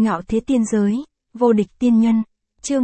Ngạo thế tiên giới, vô địch tiên nhân, chương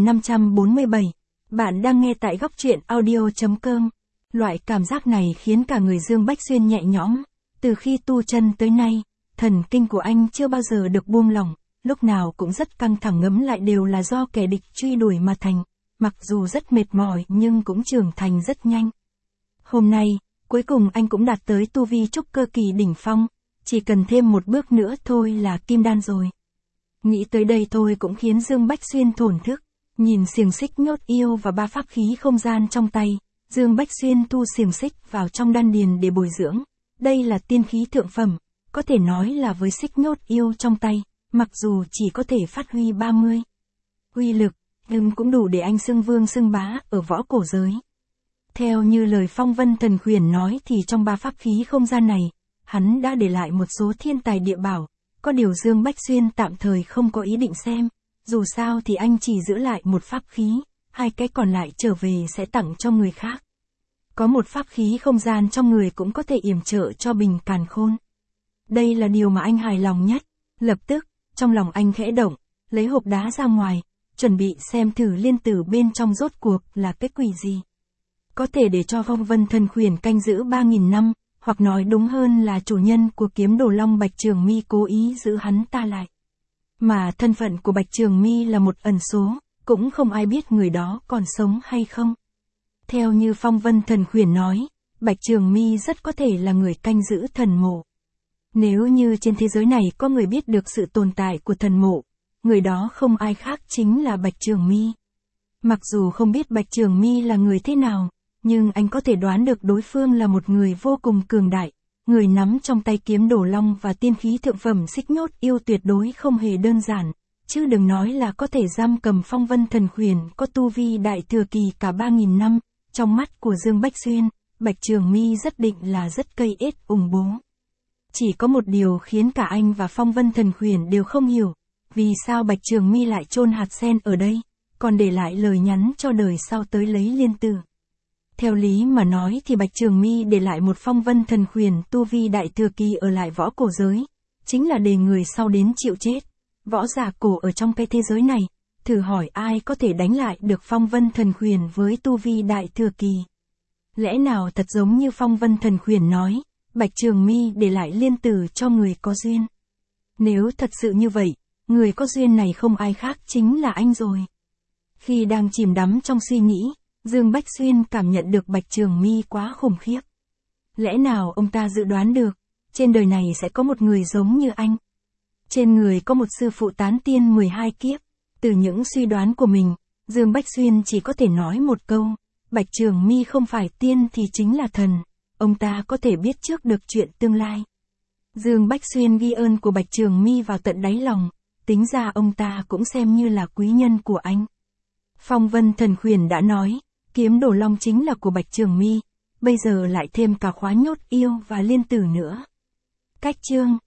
1547. Bạn đang nghe tại góc truyện audio.com. Loại cảm giác này khiến cả người Dương Bách Xuyên nhẹ nhõm. Từ khi tu chân tới nay, thần kinh của anh chưa bao giờ được buông lỏng, lúc nào cũng rất căng thẳng, ngấm lại đều là do kẻ địch truy đuổi mà thành. Mặc dù rất mệt mỏi nhưng cũng trưởng thành rất nhanh. Hôm nay, cuối cùng anh cũng đạt tới tu vi trúc cơ kỳ đỉnh phong, chỉ cần thêm một bước nữa thôi là kim đan rồi. Nghĩ tới đây thôi cũng khiến Dương Bách Xuyên thổn thức, nhìn xiềng xích nhốt yêu và ba pháp khí không gian trong tay, Dương Bách Xuyên thu xiềng xích vào trong đan điền để bồi dưỡng. Đây là tiên khí thượng phẩm, có thể nói là với xích nhốt yêu trong tay, mặc dù chỉ có thể phát huy 30 uy lực, nhưng cũng đủ để anh xưng vương xưng bá ở võ cổ giới. Theo như lời Phong Vân Thần Khuyển nói thì trong ba pháp khí không gian này, hắn đã để lại một số thiên tài địa bảo, có điều Dương Bách Xuyên tạm thời không có ý định xem, dù sao thì anh chỉ giữ lại một pháp khí, hai cái còn lại trở về sẽ tặng cho người khác. Có một pháp khí không gian trong người cũng có thể yểm trợ cho Bình Càn Khôn. Đây là điều mà anh hài lòng nhất. Lập tức, trong lòng anh khẽ động, lấy hộp đá ra ngoài, chuẩn bị xem thử liên tử bên trong rốt cuộc là cái quỷ gì. Có thể để cho Phong Vân Thần Khuyển canh giữ 3.000 năm, hoặc nói đúng hơn là chủ nhân của kiếm đồ long Bạch Trường Mi cố ý giữ hắn ta lại. Mà thân phận của Bạch Trường Mi là một ẩn số, cũng không ai biết người đó còn sống hay không. Theo như Phong Vân Thần Khuyển nói, Bạch Trường Mi rất có thể là người canh giữ thần mộ. Nếu như trên thế giới này có người biết được sự tồn tại của thần mộ, người đó không ai khác chính là Bạch Trường Mi. Mặc dù không biết Bạch Trường Mi là người thế nào, nhưng anh có thể đoán được đối phương là một người vô cùng cường đại, người nắm trong tay kiếm đổ long và tiên khí thượng phẩm xích nhốt yêu tuyệt đối không hề đơn giản, chứ đừng nói là có thể giam cầm Phong Vân Thần Khuyển có tu vi đại thừa kỳ cả 3.000 năm. Trong mắt của Dương Bách Xuyên, Bạch Trường Mi rất định là rất cây ết ủng bố. Chỉ có một điều khiến cả anh và Phong Vân Thần Khuyển đều không hiểu, vì sao Bạch Trường Mi lại chôn hạt sen ở đây, còn để lại lời nhắn cho đời sau tới lấy liên tử. Theo lý mà nói thì Bạch Trường Mi để lại một Phong Vân Thần Khuyển tu vi đại thừa kỳ ở lại võ cổ giới, chính là để người sau đến chịu chết. Võ giả cổ ở trong cái thế giới này, thử hỏi ai có thể đánh lại được Phong Vân Thần Khuyển với tu vi đại thừa kỳ. Lẽ nào thật giống như Phong Vân Thần Khuyển nói, Bạch Trường Mi để lại liên tử cho người có duyên. Nếu thật sự như vậy, người có duyên này không ai khác chính là anh rồi. Khi đang chìm đắm trong suy nghĩ, Dương Bách Xuyên cảm nhận được Bạch Trường Mi quá khủng khiếp. Lẽ nào ông ta dự đoán được, trên đời này sẽ có một người giống như anh. Trên người có một sư phụ tán tiên 12 kiếp. Từ những suy đoán của mình, Dương Bách Xuyên chỉ có thể nói một câu, Bạch Trường Mi không phải tiên thì chính là thần, ông ta có thể biết trước được chuyện tương lai. Dương Bách Xuyên ghi ơn của Bạch Trường Mi vào tận đáy lòng, tính ra ông ta cũng xem như là quý nhân của anh. Phong Vân Thần Khuyển đã nói, kiếm đồ long chính là của Bạch Trường Mi, bây giờ lại thêm cả khóa nhốt yêu và liên tử nữa. Cách chương